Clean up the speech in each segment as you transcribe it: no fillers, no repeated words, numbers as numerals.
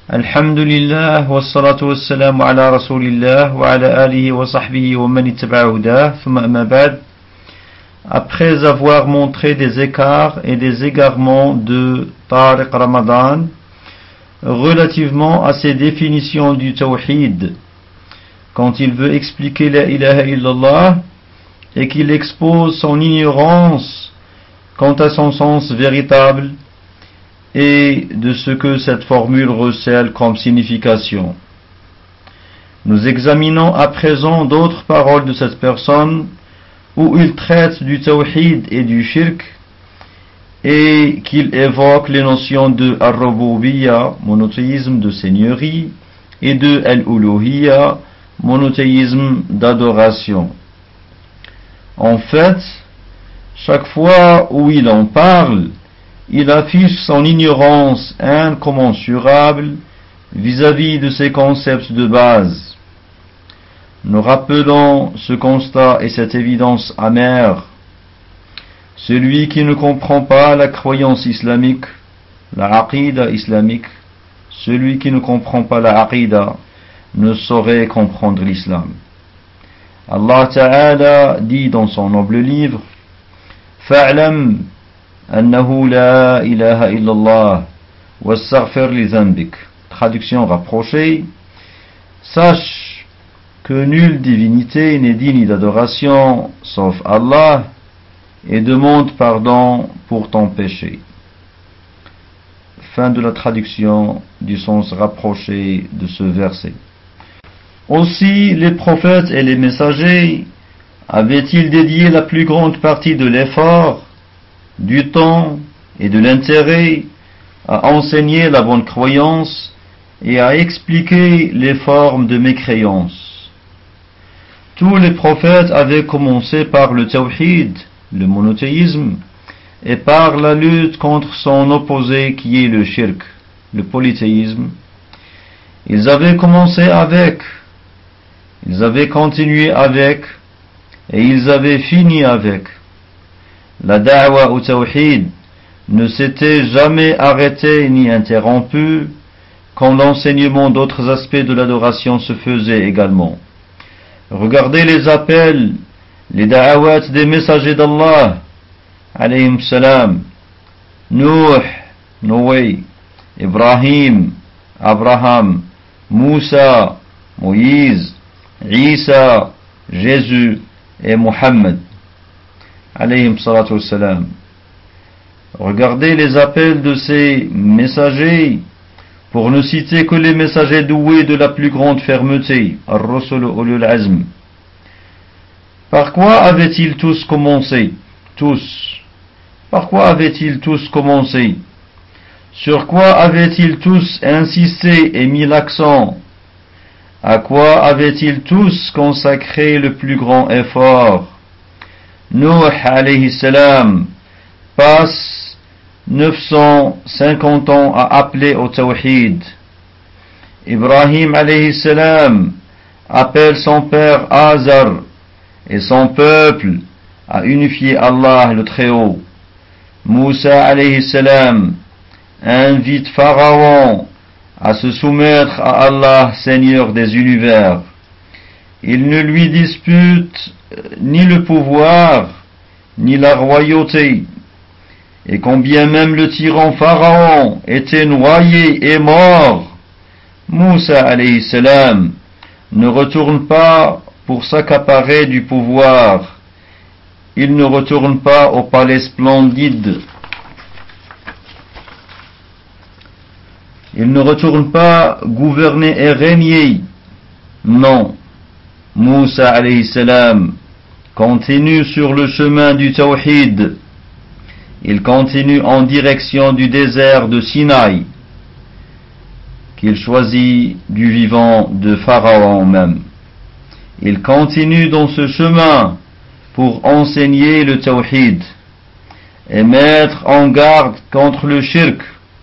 الحمد لله والصلاة والسلام على رسول الله وعلى آله وصحبه ومن اتبع هداه ثم أما بعد. Après avoir montré des écarts et des égarements de Tariq Ramadan relativement à ses définitions du tawhid, quand il veut expliquer la ilaha illallah et qu'il expose son ignorance quant à son sens véritable et de ce que cette formule recèle comme signification. Nous examinons à présent d'autres paroles de cette personne où il traite du tawhid et du shirk et qu'il évoque les notions de ar-rububiyya, monothéisme de seigneurie, et de al-uluhiyya, monothéisme d'adoration. En fait, chaque fois où il en parle, il affiche son ignorance incommensurable vis-à-vis de ces concepts de base. Nous rappelons ce constat et cette évidence amère. Celui qui ne comprend pas la croyance islamique, la aqida islamique, celui qui ne comprend pas la aqida ne saurait comprendre l'islam. Allah Ta'ala dit dans son noble livre: Fa'lam أنه لا إله إلا الله واستغفر لذنبك. Traduction rapprochée: sache que nulle divinité n'est digne d'adoration sauf Allah et demande pardon pour ton péché. Fin de la traduction du sens rapproché de ce verset. Aussi les prophètes et les messagers avaient-ils dédié la plus grande partie de l'effort, du temps et de l'intérêt à enseigner la bonne croyance et à expliquer les formes de mécréance. Tous les prophètes avaient commencé par le tawhid, le monothéisme, et par la lutte contre son opposé qui est le shirk, le polythéisme. Ils avaient commencé avec, ils avaient continué avec, et ils avaient fini avec. La da'wa au tawhid ne s'était jamais arrêtée ni interrompue quand l'enseignement d'autres aspects de l'adoration se faisait également. Regardez les appels, les da'awats des messagers d'Allah, alayhim salam, Nuh, Noé, Ibrahim, Abraham, Moussa, Moïse, Isa, Jésus et Muhammad. Alayhim salatu wassalam. Regardez les appels de ces messagers, pour ne citer que les messagers doués de la plus grande fermeté, ar-rusul ulul azm. Par quoi avaient-ils tous commencé? Tous. Par quoi avaient-ils tous commencé? Sur quoi avaient-ils tous insisté et mis l'accent? À quoi avaient-ils tous consacré le plus grand effort? Nuh alayhi salam passe 950 ans à appeler au tawhid. Ibrahim alayhi salam appelle son père Azar et son peuple à unifier Allah le Très-Haut. Moussa alayhi salam invite Pharaon à se soumettre à Allah, Seigneur des univers. Il ne lui dispute ni le pouvoir, ni la royauté. Et quand bien même le tyran Pharaon était noyé et mort, Moussa alayhi salam ne retourne pas pour s'accaparer du pouvoir. Il ne retourne pas au palais splendide. Il ne retourne pas gouverner et régner. Non. Moussa alayhi salam continue sur le chemin du tawhid. Il continue en direction du désert de Sinaï, qu'il choisit du vivant de Pharaon même. Il continue dans ce chemin pour enseigner le tawhid et mettre en garde contre le shirk.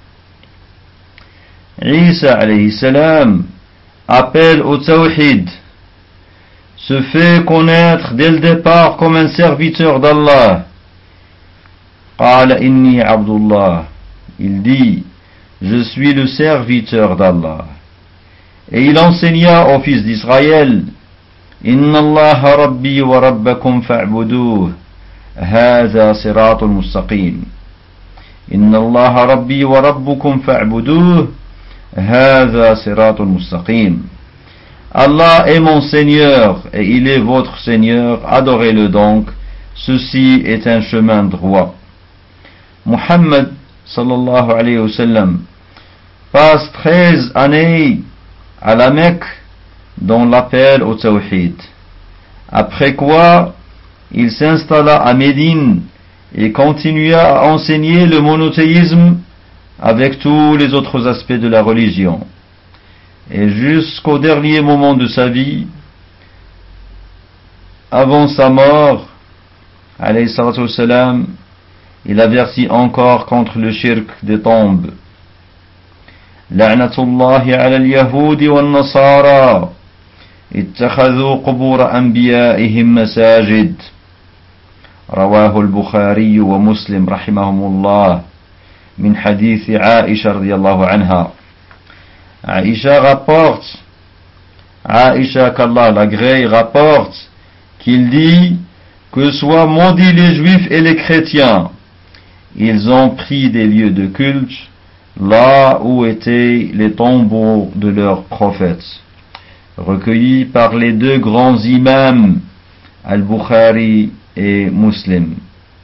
Isa alayhi salam appelle au tawhid, se fait connaître dès le départ comme un serviteur d'Allah. Qala inni abdullah. Il dit: je suis le serviteur d'Allah. Et il enseigna aux fils d'Israël, Inna Allah Rabbi wa Rabbakum fa'buduh, hadha siratul mustaqim. Inna Allah Rabbi wa Rabbukum fa'buduh, hadha siratul mustaqim. Allah est mon Seigneur et il est votre Seigneur, adorez-le donc, ceci est un chemin droit. Muhammad sallallahu alayhi wa sallam passe 13 années à la Mecque dans l'appel au Tawhid. Après quoi, il s'installa à Médine et continua à enseigner le monothéisme avec tous les autres aspects de la religion. Et jusqu'au dernier moment de sa vie, avant sa mort, alayhi salatu wassalam, il avertit encore contre le shirk des tombes. La'natullahi ala al-yahudi wal-nasara ittakhadhu qubur anbiya'ihim masajid. Rawahu al-Bukhari wa Muslim rahimahumullah min hadith Aisha radiyallahu anha. Aisha qu'Allah l'agrée rapporte qu'il dit que soient maudits les juifs et les chrétiens. Ils ont pris des lieux de culte là où étaient les tombeaux de leurs prophètes. Recueillis par les deux grands imams, Al-Bukhari et Muslim.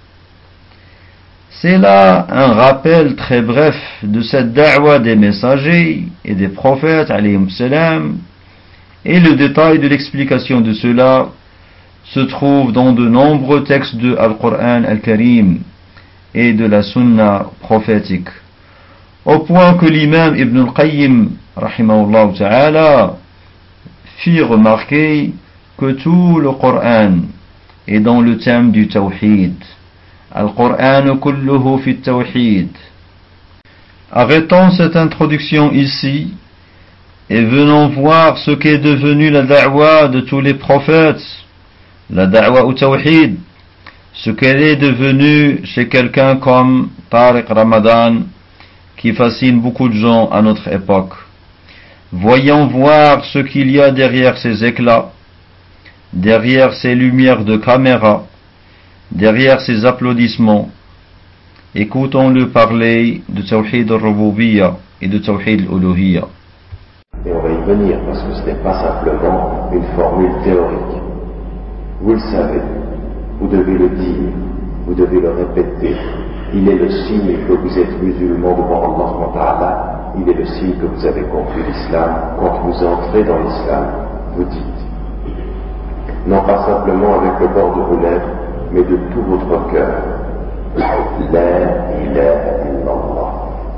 C'est là un rappel très bref de cette da'wa des messagers et des prophètes, alayhim salam, et le détail de l'explication de cela se trouve dans de nombreux textes de Al-Qur'an Al-Karim et de la Sunna prophétique, au point que l'imam Ibn al-Qayyim, rahimahullah ta'ala, fit remarquer que tout le Coran est dans le thème du Tawhid. Al-Qur'an kulluhu fi Tawhid. Arrêtons cette introduction ici et venons voir ce qu'est devenu la da'wa de tous les prophètes, la da'wa au Tawhid, ce qu'elle est devenue chez quelqu'un comme Tariq Ramadan, qui fascine beaucoup de gens à notre époque. Voyons voir ce qu'il y a derrière ces éclats, derrière ces lumières de caméra, derrière ces applaudissements. Écoutons-le parler de Tawhid al-Rububiyya et de Tawhid al-Uluhiyya. Et on va y venir parce que ce n'est pas simplement une formule théorique. Vous le savez, vous devez le dire, vous devez le répéter. Il est le signe que vous êtes musulman devant Allah subhanahu wa ta'ala. Il est le signe que vous avez compris l'islam. Quand vous entrez dans l'islam, vous dites, non pas simplement avec le bord de vos lèvres, mais de tout votre cœur, La ilaha illallah.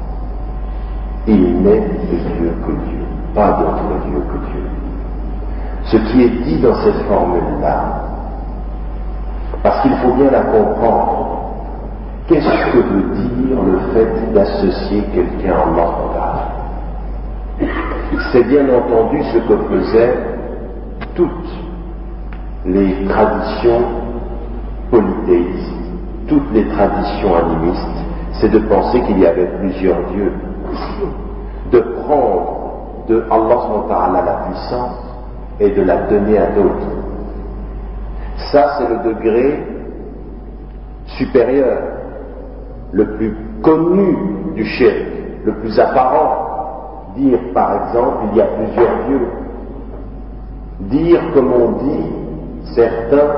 Il n'est de Dieu que Dieu, pas d'autre Dieu que Dieu. Ce qui est dit dans cette formule-là, parce qu'il faut bien la comprendre, qu'est-ce que veut dire le fait d'associer quelqu'un à Allah? C'est bien entendu ce que faisaient toutes les traditions polythéistes, toutes les traditions animistes, c'est de penser qu'il y avait plusieurs dieux, de prendre de Allah la puissance et de la donner à d'autres. Ça, c'est le degré supérieur, le plus connu du shirk, le plus apparent. Dire, par exemple, il y a plusieurs dieux. Dire, comme on dit, certains,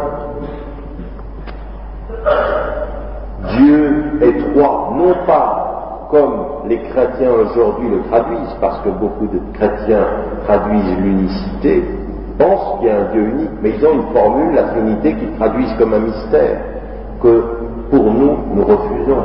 Dieu est trois, non pas comme les chrétiens aujourd'hui le traduisent, parce que beaucoup de chrétiens traduisent l'unicité, pensent qu'il y a un Dieu unique, mais ils ont une formule, la Trinité, qu'ils traduisent comme un mystère, que pour nous, nous refusons.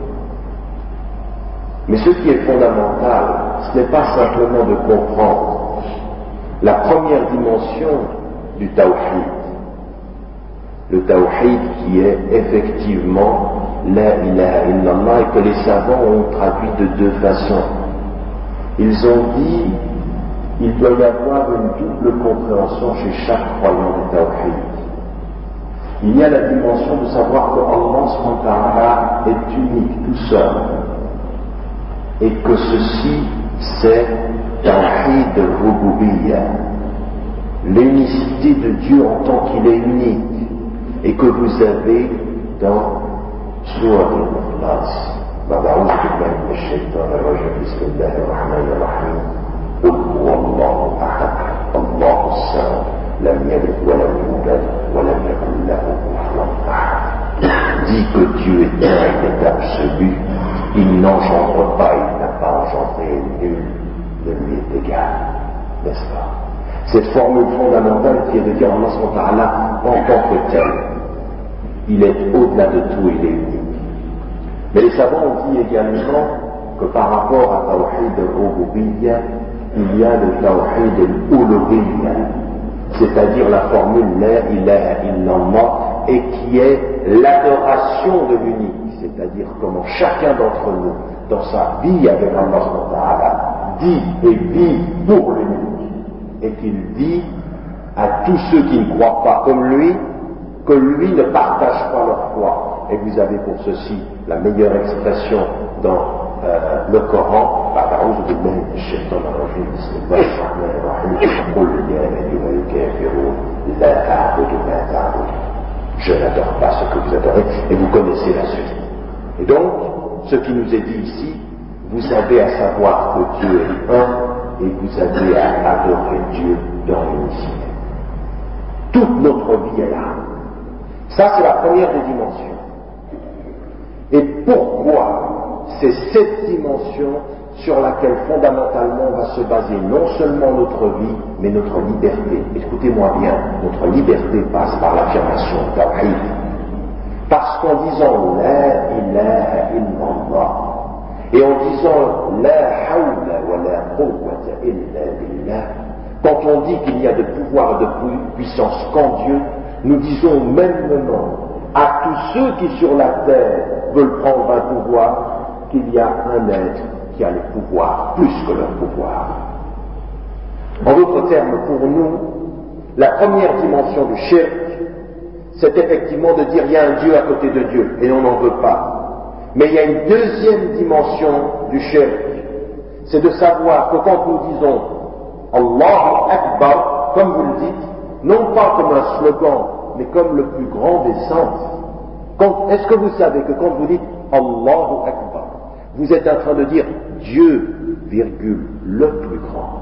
Mais ce qui est fondamental, ce n'est pas simplement de comprendre la première dimension du Tawhid. Le Tawhid qui est effectivement La ilaha illallah et que les savants ont traduit de deux façons. Ils ont dit il doit y avoir une double compréhension chez chaque croyant du Tawhid. Il y a la dimension de savoir que Allah subhanahu wa ta'ala est unique, tout seul. et que ceci c'est Tawhid al-Rububiyyah, l'unicité de Dieu en tant qu'il est unique, et que vous avez dans Surah Al-Ikhlas. بعد أعوذ بالله من الشيطان الرجيم بسم الله الرحمن الرحيم قل هو الله أحد الله الصمد لم يلد ولم يولد ولم يكن له كفوا أحد. Dit que Dieu est un, il est absolu, il n'engendre pas, il n'a pas engendré, nul ne lui est égal, n'est-ce pas? Cette formule fondamentale qui est de dire Allah subhanahu wa ta'ala en tant que tel, il est au-delà de tout, il est unique. Mais les savants ont dit également que par rapport à Tawhid al-Rububiyyah, il y a le Tawhid al-Uluhiyyah, c'est-à-dire la formule La ilaha illallah, et qui est l'adoration de l'unique, c'est-à-dire comment chacun d'entre nous, dans sa vie avec Allah subhanahu wa ta'ala, dit et vit pour l'unique, et qu'il dit à tous ceux qui ne croient pas comme lui, que lui ne partage pas leur foi. Et vous avez pour ceci la meilleure expression dans le Coran. Je n'adore pas ce que vous adorez, et vous connaissez la suite. Et donc, ce qui nous est dit ici, vous avez à savoir que Dieu est un, et vous avez à adorer Dieu dans l'unicité. Toute notre vie est là. Ça, c'est la première des dimensions. Et pourquoi c'est cette dimension sur laquelle fondamentalement va se baser non seulement notre vie, mais notre liberté. Écoutez-moi bien, notre liberté passe par l'affirmation de Tawhid. Parce qu'en disant La ilaha illallah, et en disant La hawla wa la quwwata illa billah, quand on dit qu'il n'y a de pouvoir et de puissance qu'en Dieu, nous disons mêmement à tous ceux qui sur la terre veulent prendre un pouvoir qu'il y a un être qui a le pouvoir plus que leur pouvoir. En d'autres termes, pour nous, la première dimension du shirk, c'est effectivement de dire il y a un Dieu à côté de Dieu, et on n'en veut pas. Mais il y a une deuxième dimension du shirk, c'est de savoir que quand nous disons Allahu Akbar, comme vous le dites, non pas comme un slogan, mais comme le plus grand des sens. Est-ce que vous savez que quand vous dites Allahu Akbar, vous êtes en train de dire Dieu, virgule, le plus grand.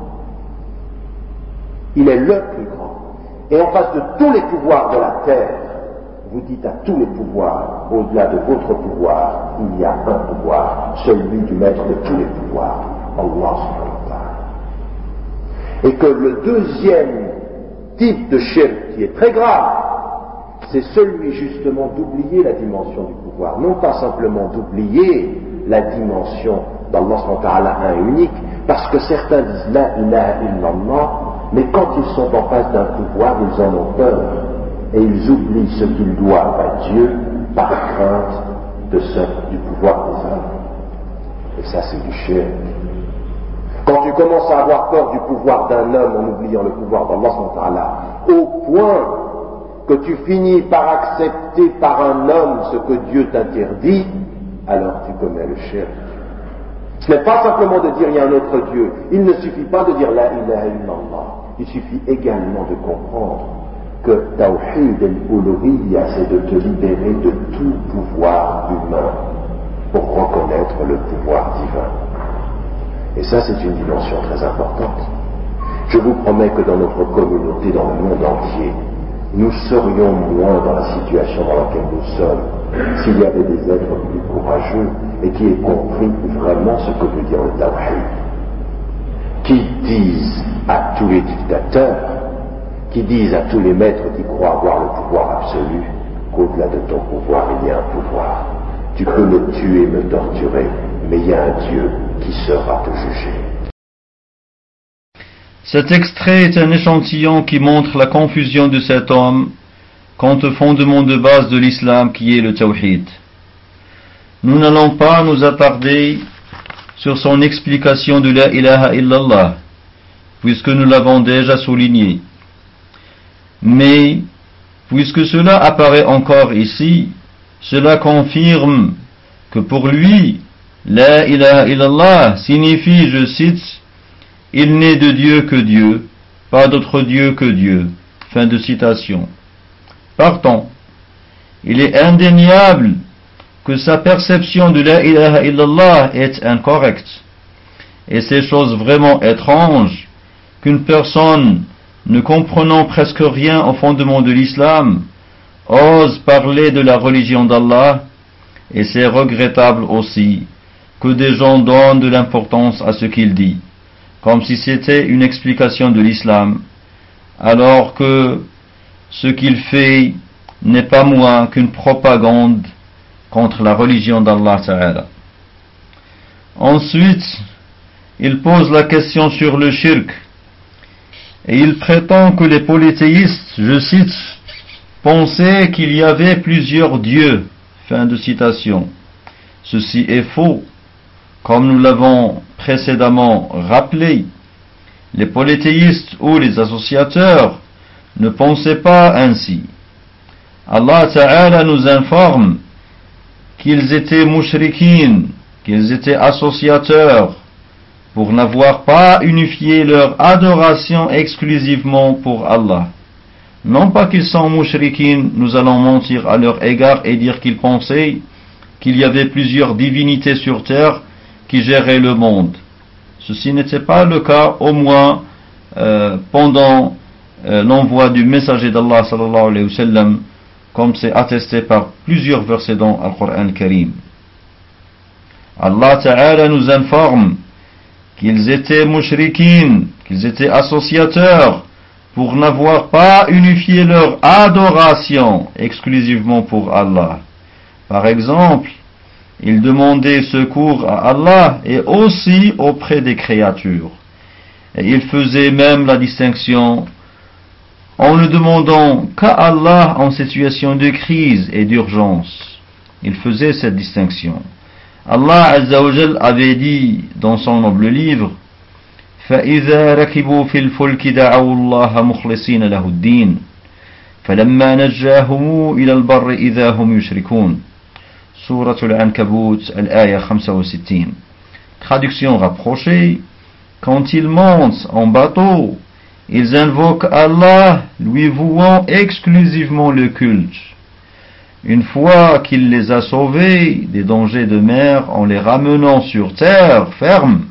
Il est le plus grand. Et en face de tous les pouvoirs de la terre, vous dites à tous les pouvoirs, au-delà de votre pouvoir, il y a un pouvoir, celui du maître de tous les pouvoirs, Allah subhanahu wa ta'ala. Et que le deuxième type de shirk qui est très grave, c'est celui justement d'oublier la dimension du pouvoir, non pas simplement d'oublier la dimension d'Allah subhanahu wa ta'ala un unique, parce que certains disent La ilaha illallah, mais quand ils sont en face d'un pouvoir, ils en ont peur, et ils oublient ce qu'ils doivent à Dieu par crainte du pouvoir des hommes. Et ça, c'est du shirk. Quand tu commences à avoir peur du pouvoir d'un homme en oubliant le pouvoir d'Allah subhanahu wa ta'ala, au point que tu finis par accepter par un homme ce que Dieu t'interdit, alors tu commets le shirk. Ce n'est pas simplement de dire il y a un autre Dieu. Il ne suffit pas de dire La ilaha illallah. Il suffit également de comprendre que Tawhid al-Uluhiyyah, c'est de te libérer de tout pouvoir humain pour reconnaître le pouvoir divin. Et ça, c'est une dimension très importante. Je vous promets que dans notre communauté, dans le monde entier, nous serions moins dans la situation dans laquelle nous sommes s'il y avait des êtres plus courageux et qui aient compris vraiment ce que veut dire le Tawhid, qui disent à tous les dictateurs, qui disent à tous les maîtres qui croient avoir le pouvoir absolu, qu'au-delà de ton pouvoir, il y a un pouvoir. Tu peux me tuer, me torturer, mais il y a un Dieu qui sera te juger. Cet extrait est un échantillon qui montre la confusion de cet homme quant au fondement de base de l'islam qui est le Tawhid. Nous n'allons pas nous attarder sur son explication de la ilaha illallah, puisque nous l'avons déjà souligné. Mais, puisque cela apparaît encore ici, cela confirme que pour lui, La ilaha illallah signifie, je cite, il n'est de Dieu que Dieu, pas d'autre Dieu que Dieu. Fin de citation. Partant, il est indéniable que sa perception de la ilaha illallah est incorrecte. Et c'est chose vraiment étrange qu'une personne ne comprenant presque rien au fondement de l'islam ose parler de la religion d'Allah, et c'est regrettable aussi que des gens donnent de l'importance à ce qu'il dit, comme si c'était une explication de l'islam, alors que ce qu'il fait n'est pas moins qu'une propagande contre la religion d'Allah Ta'ala. Ensuite, il pose la question sur le shirk, et il prétend que les polythéistes, je cite, pensaient qu'il y avait plusieurs dieux. Fin de citation. Ceci est faux. Comme nous l'avons précédemment rappelé, les polythéistes ou les associateurs ne pensaient pas ainsi. Allah Ta'ala nous informe qu'ils étaient mushrikines, qu'ils étaient associateurs, pour n'avoir pas unifié leur adoration exclusivement pour Allah. Non pas qu'ils sont mushrikines, nous allons mentir à leur égard et dire qu'ils pensaient qu'il y avait plusieurs divinités sur terre qui géraient le monde. Ceci n'était pas le cas, au moins pendant l'envoi du messager d'Allah sallallahu alayhi wa sallam, comme c'est attesté par plusieurs versets dans le Coran al-Karim. Allah Ta'ala nous informe qu'ils étaient mushrikines, qu'ils étaient associateurs, pour n'avoir pas unifié leur adoration exclusivement pour Allah. Par exemple, ils demandaient secours à Allah et aussi auprès des créatures. Et ils faisaient même la distinction en ne demandant qu'à Allah en situation de crise et d'urgence. Ils faisaient cette distinction. Allah Azza wa Jal avait dit dans son noble livre, فإذا ركبوا في الفلك دعوا الله مخلصين له الدين فلما نجاهم إلى البر إذا هم يشركون. Surat al-Ankabut, al-Aya 65. Traduction rapprochée, quand ils montent en bateau, ils invoquent Allah, lui vouant exclusivement le culte. Une fois qu'il les a sauvés des dangers de mer en les ramenant sur terre ferme,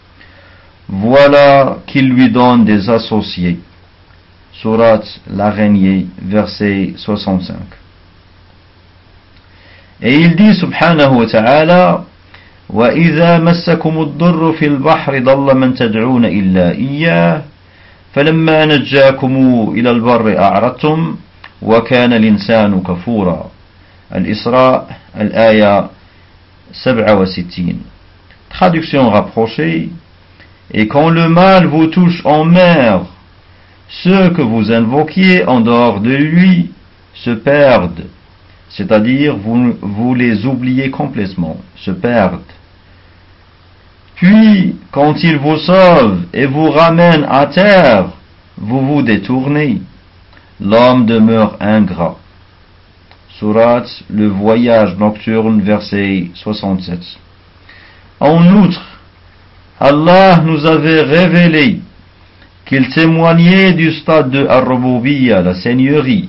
voilà qu'il lui donne des associés. Surat l'Araignée, verset 65. Et il dit subhanahu wa ta'ala, وَإِذَا مَسَّكُمُ الضُّرُّ فِي الْبَحْرِ ضَلَّ مَنْ تَدْعُونَ إِلَّا إِيَّاهُ فَلَمَّا نَجَّاكُمْ إِلَى الْبَرِّ أَعْرَضْتُمْ وَكَانَ الْإِنسَانُ كَفُورًا. Al-Isra, al-Aya 67. Traduction rapprochée, et quand le mal vous touche en mer, ceux que vous invoquiez en dehors de lui se perdent, c'est-à-dire vous les oubliez complètement, se perdent. Puis, quand il vous sauve et vous ramène à terre, vous vous détournez. L'homme demeure ingrat. Surat le voyage nocturne, verset 67. En outre, Allah nous avait révélé qu'il témoignait du stade de Ar-Rububiyya, la seigneurie,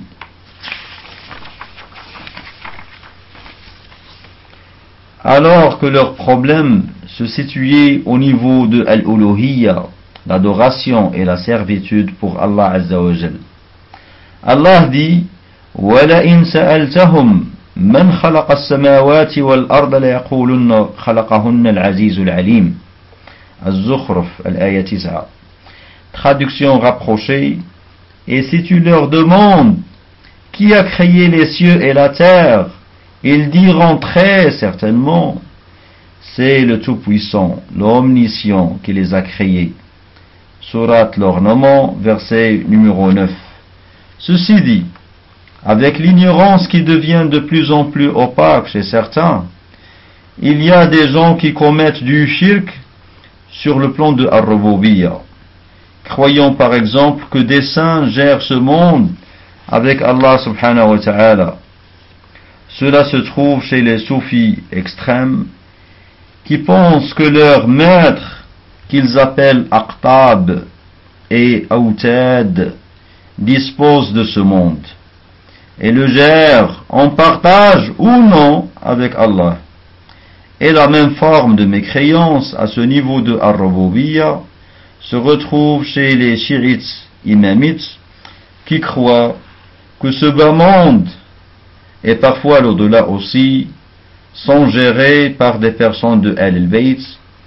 alors que leur problème se situait au niveau de Al-Uluhiyya, l'adoration et la servitude pour Allah Azza wa Jal. Allah dit, وَلَئِنْ سَأَلْتَهُمْ مَنْ خَلَقَ السَّمَاوَاتِ وَالْأَرْضَ لَيَقُولُنَّ خَلَقَهُنَّ الْعَزِيزُ الْعَلِيمُ. Az-Zukhruf, al-Aya 9. Traduction rapprochée, et si tu leur demandes qui a créé les cieux et la terre, ils diront très certainement, c'est le Tout-Puissant, l'Omniscient qui les a créés. Surat l'Ornement, verset numéro 9. Ceci dit, avec l'ignorance qui devient de plus en plus opaque chez certains, il y a des gens qui commettent du shirk sur le plan de Ar-Rububiyya, croyant par exemple que des saints gèrent ce monde avec Allah subhanahu wa ta'ala. Cela se trouve chez les soufis extrêmes qui pensent que leur maître, qu'ils appellent Aqtab et Autad, dispose de ce monde et le gère en partage ou non avec Allah. Et la même forme de mécréance à ce niveau de Ar-Rububiyya se retrouve chez les chiites imamites qui croient que ce bas monde et parfois l'au-delà aussi sont gérés par des personnes de Ahl-al-Bayt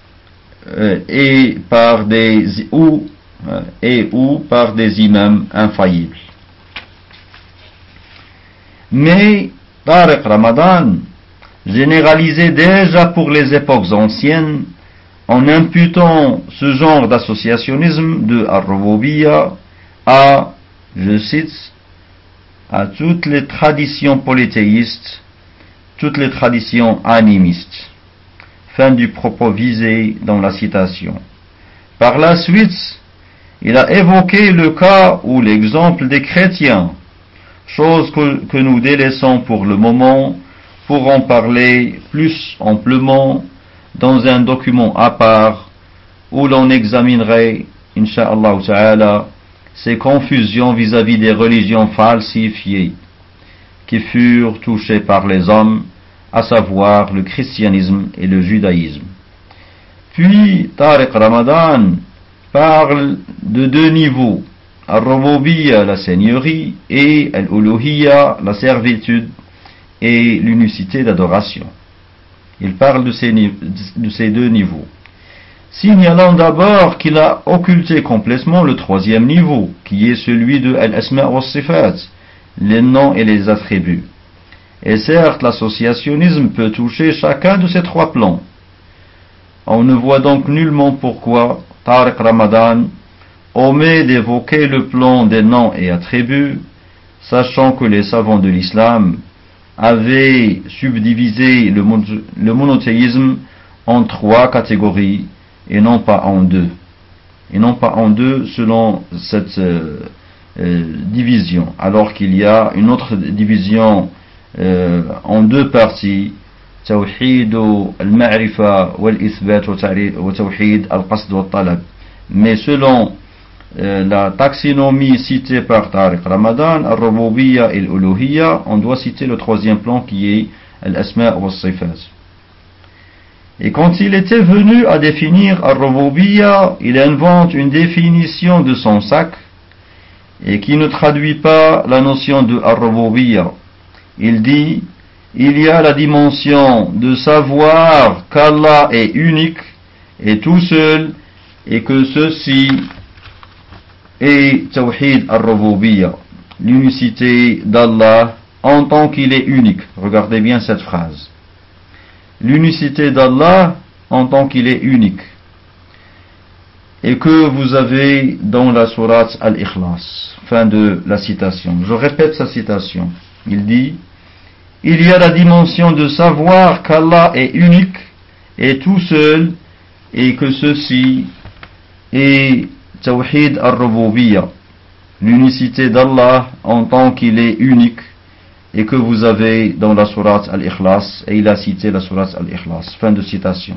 et par des ou par des imams infaillibles. Mais Tariq Ramadan généralisait déjà pour les époques anciennes en imputant ce genre d'associationnisme de Ar-Rububiyya à, je cite, à toutes les traditions polythéistes, toutes les traditions animistes. Fin du propos visé dans la citation. Par la suite, il a évoqué le cas ou l'exemple des chrétiens, chose que nous délaissons pour le moment pour en parler plus amplement dans un document à part où l'on examinerait, incha'Allah ta'ala, ces confusions vis-à-vis des religions falsifiées qui furent touchées par les hommes, à savoir le christianisme et le judaïsme. Puis Tariq Ramadan parle de deux niveaux, Ar-Rububiyya, la seigneurie, et Al-Uluhiyya, la servitude et l'unicité d'adoration. Il parle de ces deux niveaux, signalant d'abord qu'il a occulté complètement le troisième niveau, qui est celui de Al-Asma' wa Sifat, les noms et les attributs. Et certes, l'associationnisme peut toucher chacun de ces trois plans. On ne voit donc nullement pourquoi Tariq Ramadan omet d'évoquer le plan des noms et attributs, sachant que les savants de l'islam avaient subdivisé le monothéisme en trois catégories et non pas en deux. Et non pas en deux selon cette division, alors qu'il y a une autre division en deux parties, توحيد المعرفة والإثبات وتوحيد القصد والطلب. Mais selon la taxinomie citée par Tariq Ramadan, Ar-Rububiyya et Al-Uluhiyya, on doit citer le troisième plan qui est Al-Asma' wa Sifat. Et quand il était venu à définir Ar-Rububiyya, il invente une définition de son sac et qui ne traduit pas la notion de Ar-Rububiyya. Il dit: il y a la dimension de savoir qu'Allah est unique et tout seul et que ceci est Tawhid Ar-Rububiyya, l'unicité d'Allah en tant qu'il est unique. Regardez bien cette phrase. L'unicité d'Allah en tant qu'il est unique. Et que vous avez dans la sourate Al-Ikhlas. Fin de la citation. Je répète sa citation. Il dit: il y a la dimension de savoir qu'Allah est unique et tout seul et que ceci est Tawhid Ar-Rububiyya, l'unicité d'Allah en tant qu'il est unique et que vous avez dans la sourate Al-Ikhlas, et il a cité la sourate Al-Ikhlas. Fin de citation.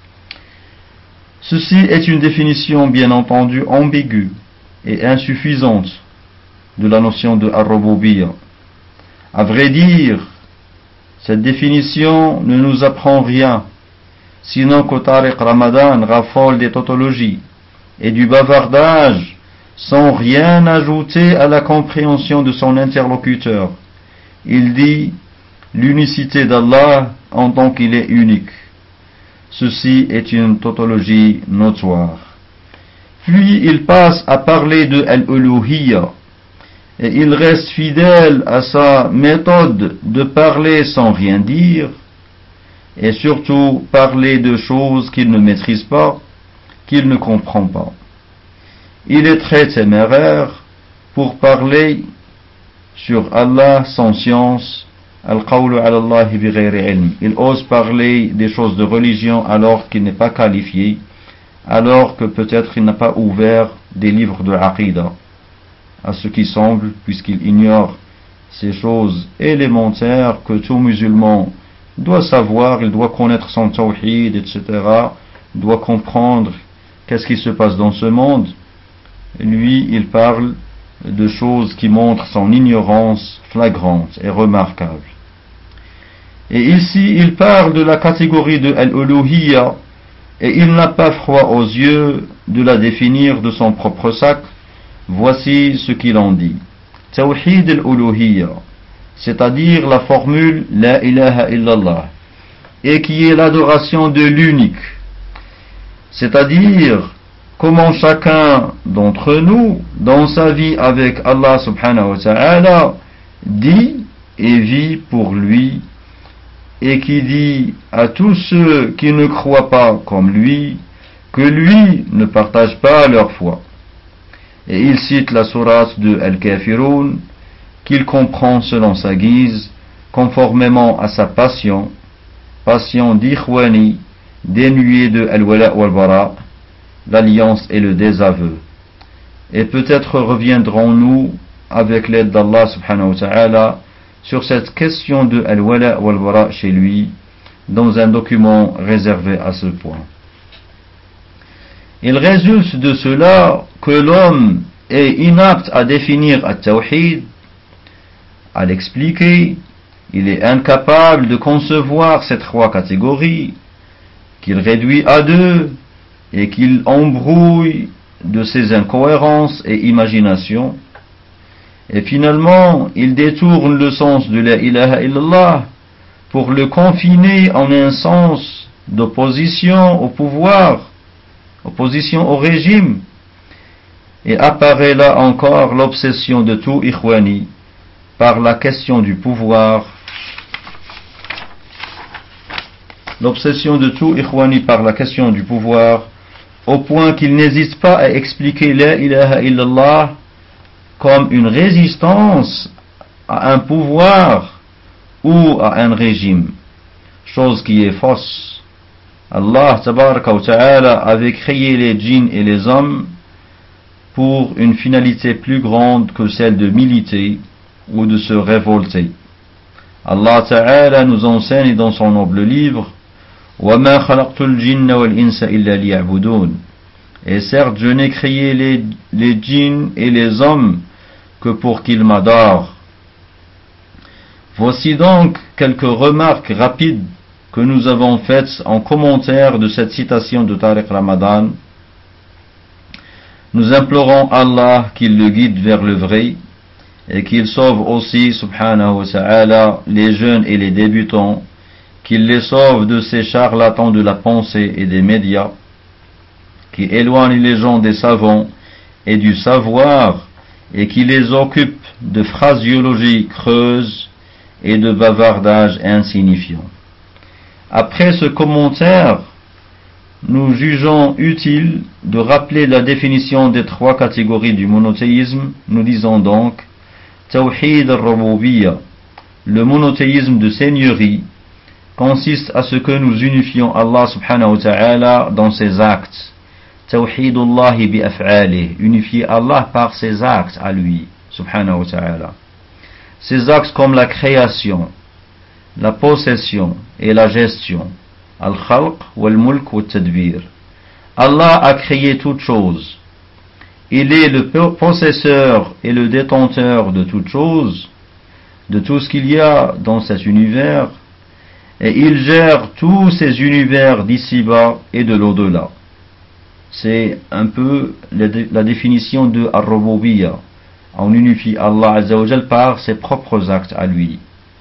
Ceci est une définition bien entendu ambiguë et insuffisante de la notion de Ar-Rububiyya. À vrai dire, cette définition ne nous apprend rien, sinon que Tariq Ramadan raffole des tautologies et du bavardage sans rien ajouter à la compréhension de son interlocuteur. Il dit l'unicité d'Allah en tant qu'il est unique. Ceci est une tautologie notoire. Puis il passe à parler de Al-Uluhiyya, et il reste fidèle à sa méthode de parler sans rien dire, et surtout parler de choses qu'il ne maîtrise pas, qu'il ne comprend pas. Il est très téméraire pour parler sur Allah sans science. Al-Qawlu ala Allah bighayri ilm. Il ose parler des choses de religion alors qu'il n'est pas qualifié, alors que peut-être il n'a pas ouvert des livres de Aqidah, à ce qui semble, puisqu'il ignore ces choses élémentaires que tout musulman doit savoir, il doit connaître son tawhid, etc., doit comprendre qu'est-ce qui se passe dans ce monde. Lui, il parle de choses qui montrent son ignorance flagrante et remarquable. Et ici, il parle de la catégorie de al-uluhiyya, et il n'a pas froid aux yeux de la définir de son propre sac. Voici ce qu'il en dit. Tawhid al-uluhiyya, c'est-à-dire la formule La ilaha illallah, et qui est l'adoration de l'unique, c'est-à-dire comment chacun d'entre nous, dans sa vie avec Allah subhanahu wa ta'ala, dit et vit pour lui, et qui dit à tous ceux qui ne croient pas comme lui, que lui ne partage pas leur foi. Et il cite la sourate de Al-Kafirun, qu'il comprend selon sa guise, conformément à sa passion d'Ikhwani, dénuée de Al-Wala wal-Bara, l'alliance et le désaveu. Et peut-être reviendrons-nous, avec l'aide d'Allah subhanahu wa ta'ala, sur cette question de Al-Wala wal-Bara chez lui, dans un document réservé à ce point. Il résulte de cela que l'homme est inapte à définir At-Tawhid, à l'expliquer, il est incapable de concevoir ces trois catégories, qu'il réduit à deux, et qu'il embrouille de ses incohérences et imaginations. Et finalement, il détourne le sens de la ilaha illallah pour le confiner en un sens d'opposition au pouvoir, opposition au régime. Et apparaît là encore l'obsession de tout Ikhwani par la question du pouvoir. L'obsession de tout Ikhwani par la question du pouvoir, au point qu'il n'hésite pas à expliquer la ilaha illallah comme une résistance à un pouvoir ou à un régime, chose qui est fausse. Allah tabaraka wa ta'ala avait créé les djinns et les hommes pour une finalité plus grande que celle de militer ou de se révolter. Allah ta'ala nous enseigne dans son noble livre وَمَا خَلَقْتُ الْجِنَّ وَالْإِنسَ إِلَّا لِيَعْبُدُونَ. Et certes, je n'ai créé les djinns et les hommes que pour qu'ils m'adorent. Voici donc quelques remarques rapides que nous avons faites en commentaire de cette citation de Tariq Ramadan. Nous implorons Allah qu'il le guide vers le vrai et qu'il sauve aussi, subhanahu wa ta'ala, les jeunes et les débutants, qu'il les sauve de ces charlatans de la pensée et des médias, qui éloignent les gens des savants et du savoir, et qui les occupent de phraséologie creuse et de bavardage insignifiant. Après ce commentaire, nous jugeons utile de rappeler la définition des trois catégories du monothéisme. Nous disons donc Tawhid al-Rububiyya, le monothéisme de seigneurie, consiste à ce que nous unifions Allah subhanahu wa ta'ala dans ses actes. Tawhidullahi bi af'alih, unifier Allah par ses actes à lui, subhanahu wa ta'ala. Ses actes comme la création, la possession et la gestion. Al-Khalq wal-Mulk wal-Tadbir. Allah a créé toutes choses. Il est le possesseur et le détenteur de toutes choses, de tout ce qu'il y a dans cet univers, et il gère tous ces univers d'ici-bas et de l'au-delà. C'est un peu la définition de Ar-Rububiyya. On unifie Allah Azza wa Jal par ses propres actes à lui.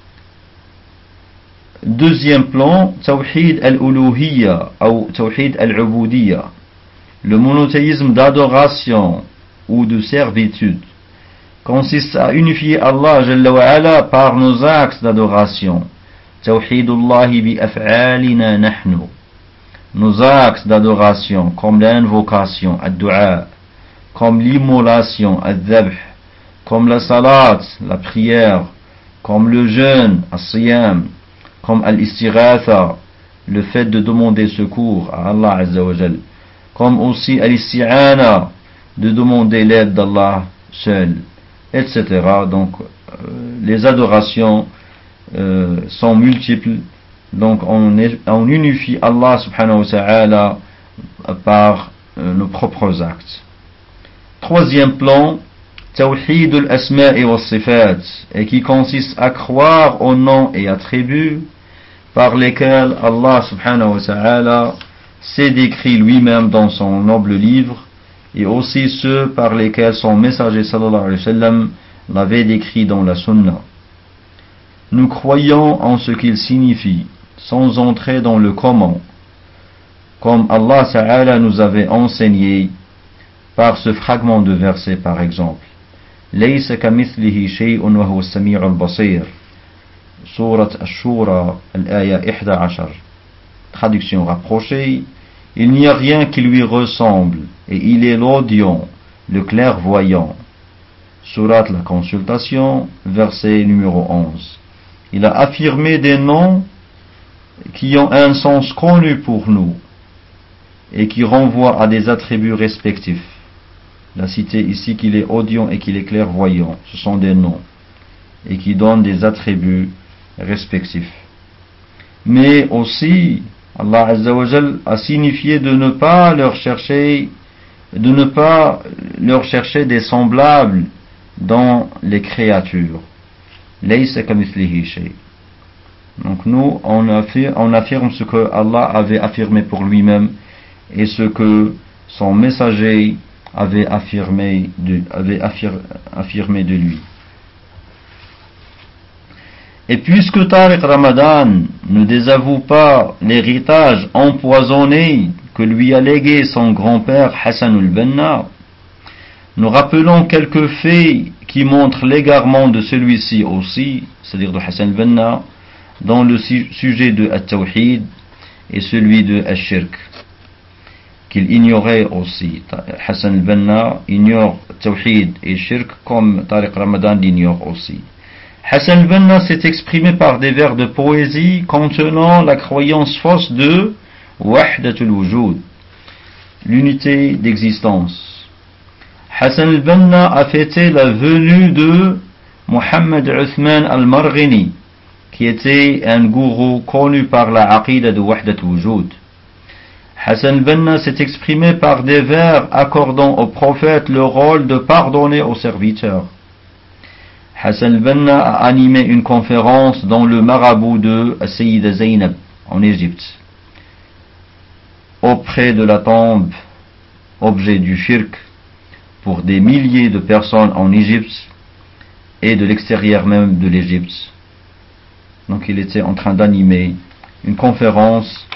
Deuxième plan, Tawhid al-Uluhiyya ou Tawhid al-Ubudiyya, le monothéisme d'adoration ou de servitude, consiste à unifier Allah Jalla wa Ala par nos actes d'adoration. Tawhidullahi bi af'alina nahnu, nos actes d'adoration comme l'invocation, ad-du'a, comme l'immolation, ad-dhabh, comme la salat, la prière, comme le jeûne, as-siyam, comme al-istighatha, le fait de demander secours à Allah Azza wa Jal, comme aussi al-isti'ana, de demander l'aide d'Allah seul, etc. Donc les adorations sont multiples Donc on unifie Allah subhanahu wa ta'ala par nos propres actes. Troisième plan, Tawhid al-Asma'i wa Sifat, et qui consiste à croire aux noms et attributs par lesquels Allah subhanahu wa ta'ala s'est décrit lui-même dans son noble livre, et aussi ceux par lesquels son messager sallallahu alayhi wa sallam l'avait décrit dans la sunna. Nous croyons en ce qu'il signifie, sans entrer dans le comment, comme Allah ta'ala nous avait enseigné par ce fragment de verset par exemple. ليس كمثله شيء وهو السميع البصير. Surat Ash-Shura, al-Aya 11. Traduction rapprochée. Il n'y a rien qui lui ressemble, et il est l'audient, le clairvoyant. Surat la Consultation, verset numéro 11. Il a affirmé des noms qui ont un sens connu pour nous, et qui renvoient à des attributs respectifs. Il a cité ici qu'il est audient et qu'il est clairvoyant. Ce sont des noms, et qui donnent des attributs respectifs. Mais aussi, Allah Azza wa Jal a signifié de ne pas leur chercher des semblables dans les créatures. Laysa kamithlihi shay. Donc nous, on affirme ce que Allah avait affirmé pour lui-même et ce que son messager avait affirmé de lui. Et puisque Tariq Ramadan ne désavoue pas l'héritage empoisonné que lui a légué son grand-père Hassan al-Banna, nous rappelons quelques faits qui montrent l'égarement de celui-ci aussi, c'est-à-dire de Hassan al-Banna, dans le sujet de At-Tawhid et celui de Ash-Shirk, qu'il ignorait aussi. Hassan al-Banna ignore Tawhid et Shirk comme Tariq Ramadan l'ignore aussi. Hassan al-Banna s'est exprimé par des vers de poésie contenant la croyance fausse de Wahdatul Wujud, l'unité d'existence. Hassan al-Banna a fêté la venue de Muhammad Uthman al-Marghini, qui était un gourou connu par la aqida de Wahdatul Wujud. Hassan al-Banna s'est exprimé par des vers accordant au prophète le rôle de pardonner aux serviteurs. Hassan al-Banna a animé une conférence dans le marabout de Sayyida Zainab en Égypte, auprès de la tombe, objet du shirk, pour des milliers de personnes en Égypte et de l'extérieur même de l'Égypte. Donc il était en train d'animer une conférence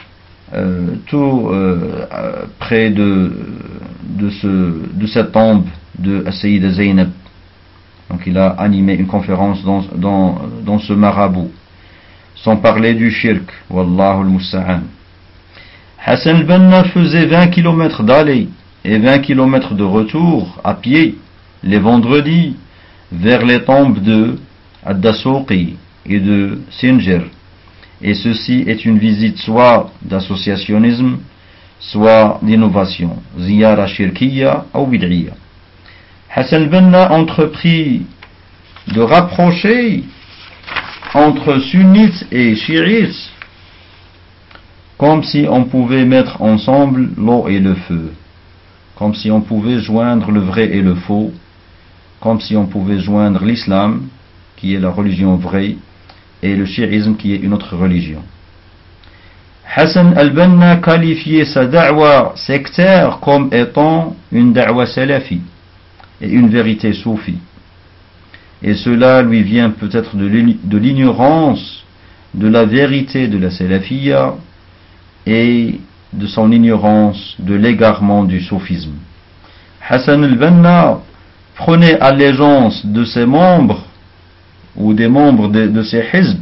près de cette tombe de Sayyida Zainab. Donc il a animé une conférence dans ce marabout, sans parler du shirk. Wallahu al-musta'an. Hassan al-Banna faisait 20 km d'aller et 20 km de retour à pied les vendredis vers les tombes de Ad-Dasuqi et de Sinjar. Et ceci est une visite soit d'associationnisme, soit d'innovation, ziyara shirkiya ou bid'iyya. Hassan al-Banna entreprit de rapprocher entre sunnites et chiites, comme si on pouvait mettre ensemble l'eau et le feu, comme si on pouvait joindre le vrai et le faux, comme si on pouvait joindre l'islam, qui est la religion vraie, et le chiisme, qui est une autre religion. Hassan al-Banna qualifiait sa da'wa sectaire comme étant une da'wa salafi et une vérité soufie. Et cela lui vient peut-être de l'ignorance de la vérité de la salafiyya et de son ignorance de l'égarement du soufisme. Hassan al-Banna prenait allégeance de ses membres ou des membres de ses hizb,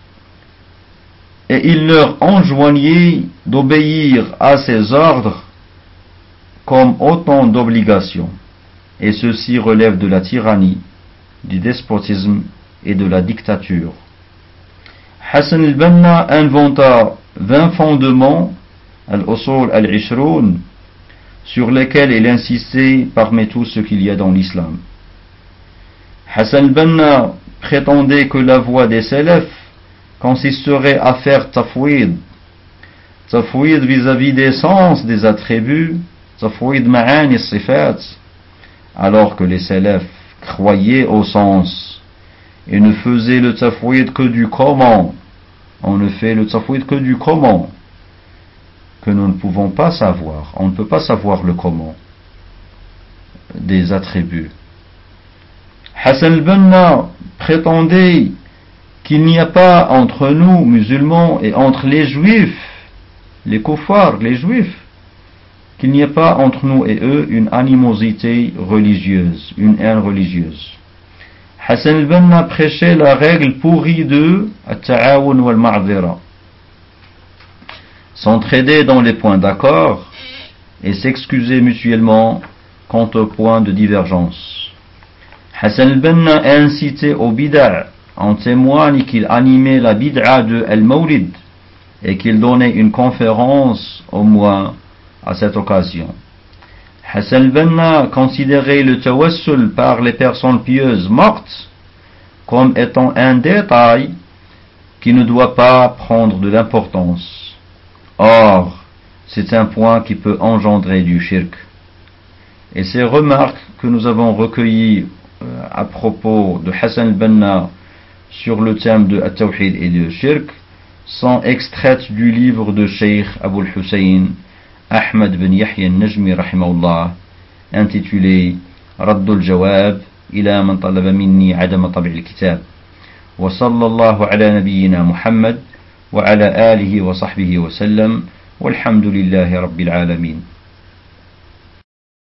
et il leur enjoignait d'obéir à ses ordres comme autant d'obligations, et ceci relève de la tyrannie, du despotisme et de la dictature. Hassan al-Banna inventa 20 fondements, al-usul al-ishroun, sur lesquels il insistait parmi tout ce qu'il y a dans l'islam. Hassan al-Banna prétendait que la voie des salafs consisterait à faire tafwid vis-à-vis des sens des attributs, tafwid ma'ani sifat, alors que les salafs croyaient au sens et ne faisaient le tafwid que du comment. On ne fait le tafwid que du comment, que nous ne pouvons pas savoir. On ne peut pas savoir le comment des attributs. Hassan al-Banna prétendait qu'il n'y a pas entre nous, musulmans, et entre les juifs, les kuffars, les juifs, qu'il n'y a pas entre nous et eux une animosité religieuse, une haine religieuse. Hassan al-Banna prêchait la règle pourrie de at-ta'awun wal-ma'dhira, s'entraider dans les points d'accord et s'excuser mutuellement quant aux points de divergence. Hassan al-Banna incitait au bid'a. En témoigne qu'il animait la bid'a de Al-Mawlid et qu'il donnait une conférence au moins à cette occasion. Hassan al-Banna considérait le tawassul par les personnes pieuses mortes comme étant un détail qui ne doit pas prendre de l'importance. Or, c'est un point qui peut engendrer du shirk. Et ces remarques que nous avons recueillies à propos de Hassan al-Banna sur le thème de At-Tawhid et le Shirk sont extraites du livre de Cheikh Abu al-Hussein Ahmed bin Yahya al-Najmi rahimahullah, intitulé Radd al-Jawab ila man talaba minni adama tab' al-kitab. Wa sallallahu ala nabiyyina Muhammad wa ala alihi wa sahbihi wa sallam walhamdulillahi rabbil alamin.